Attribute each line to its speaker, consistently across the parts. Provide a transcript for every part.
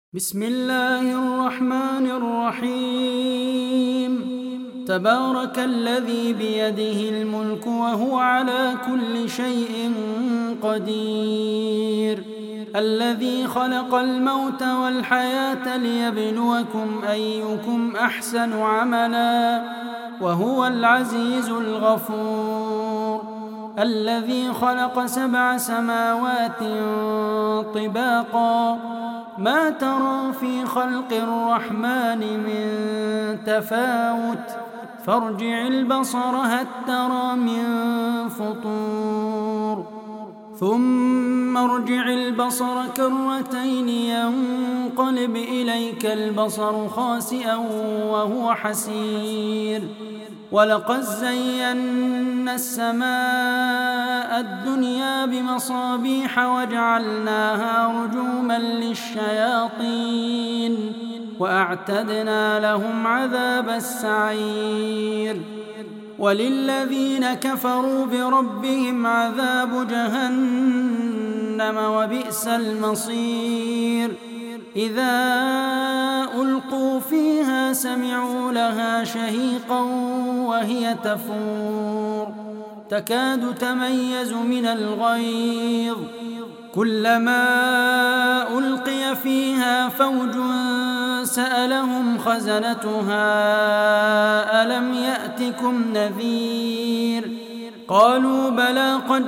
Speaker 1: بسم الله الرحمن الرحيم. تبارك الذي بيده الملك وهو على كل شيء قدير، الذي خلق الموت والحياة ليبلوكم أيكم أحسن عملا وهو العزيز الغفور، الذي خلق 7 سماوات طباقا ما ترى في خلق الرحمن من تفاوت، فارجع البصر هل ترى من فطور، ثم ارجع البصر كرتين ينقلب إليك البصر خاسئا وهو حسير، ولقد زينا السماء الدنيا بمصابيح وجعلناها رجوما للشياطين وأعتدنا لهم عذاب السعير، وللذين كفروا بربهم عذاب جهنم وبئس المصير. إذا ألقوا فيها سمعوا لها شهيقا وهي تفور تكاد تميز من الغيظ، كلما ألقي فيها فوج سألهم خزنتها ألم يأتكم نذير، قالوا بلى قد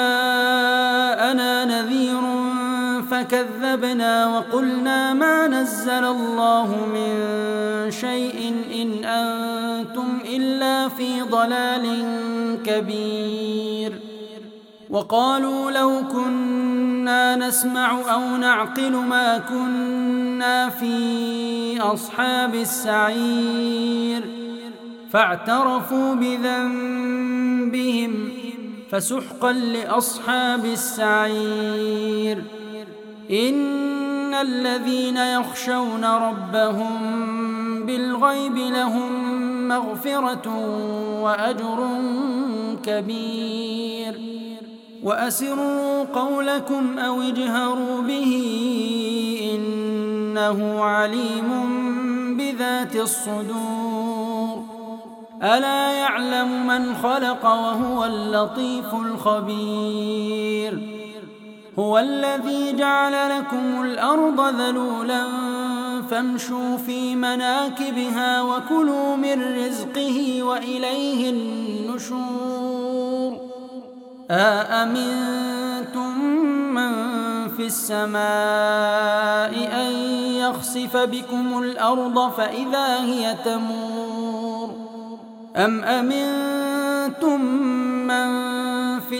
Speaker 1: جاءنا نذير فكذبنا وقلنا ما نزل الله من شيء إن أنتم إلا في ضلال كبير، وقالوا لو كنا نسمع أو نعقل ما كنا في أصحاب السعير، فاعترفوا بذنبهم فسحقا لأصحاب السعير. إن الذين يخشون ربهم بالغيب لهم مغفرة وأجر كبير، وأسروا قولكم أو اجهروا به إنه عليم بذات الصدور، ألا يعلم من خلق وهو اللطيف الخبير، هو الذي جعل لكم الأرض ذلولا فامشوا في مناكبها وكلوا من رزقه وإليه النشور، أأمنتم من في السماء أن يخسف بكم الأرض فإذا هي تمور، أم أمنتم من في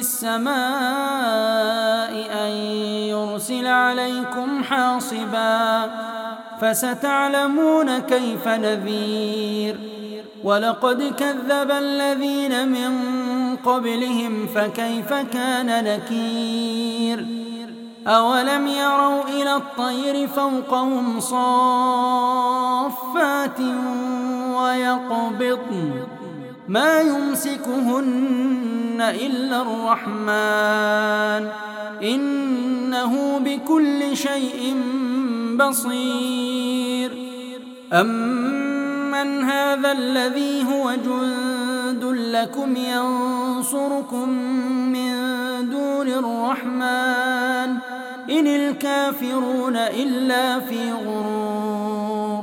Speaker 1: السماء أن يرسل عليكم حاصبا فستعلمون كيف نذير، ولقد كذب الذين من قبلهم فكيف كان نكير، أولم يروا إلى الطير فوقهم صافات ويقبضن ما يمسكهن إلا الرحمن إنه بكل شيء بصير، أمن هذا الذي هو جند لكم ينصركم من دون الرحمن إن الكافرون إلا في غرور،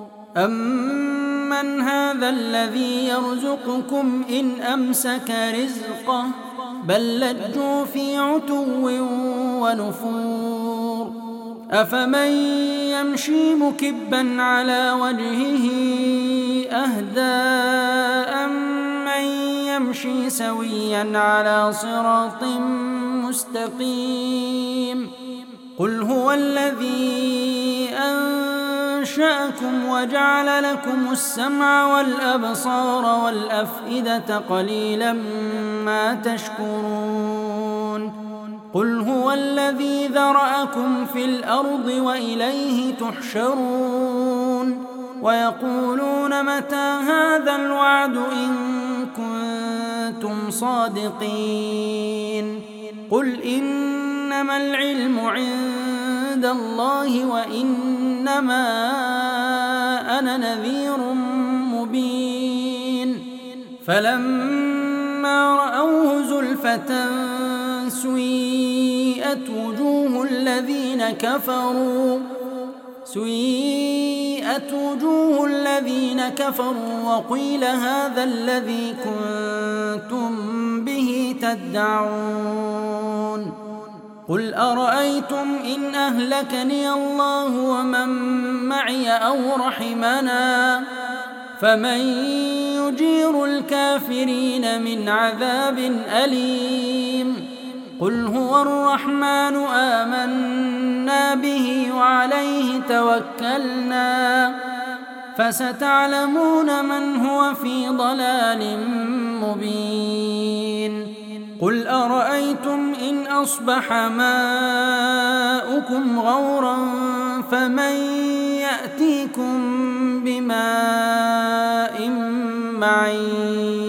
Speaker 1: أمن هذا الذي يرزقكم إن أمسك رزقه بل لجوا في عتو ونفور، أفمن يمشي مكبا على وجهه أهدى أمن يمشي سويا على صراط مستقيم، قل هو الذي أنشأكم وجعل لكم السمع والأبصار والأفئدة قليلا ما تشكرون، قل هو الذي ذرأكم في الأرض وإليه تحشرون، ويقولون متى هذا الوعد إن كنتم صادقين، قل إنما العلم عند عند الله وإنما أنا نذير مبين فلما رأوه زلفة سيئت وجوه الذين كفروا وقيل هذا الذي كنتم به تدعون قل أرأيتم إن أهلكني الله ومن معي أو رحمنا فمن يجير الكافرين من عذاب أليم قل هو الرحمن آمنا به وعليه توكلنا فستعلمون من هو في ضلال مبين قل أرأيتم إن أصبح ماؤكم غورا فمن يأتيكم بماء معين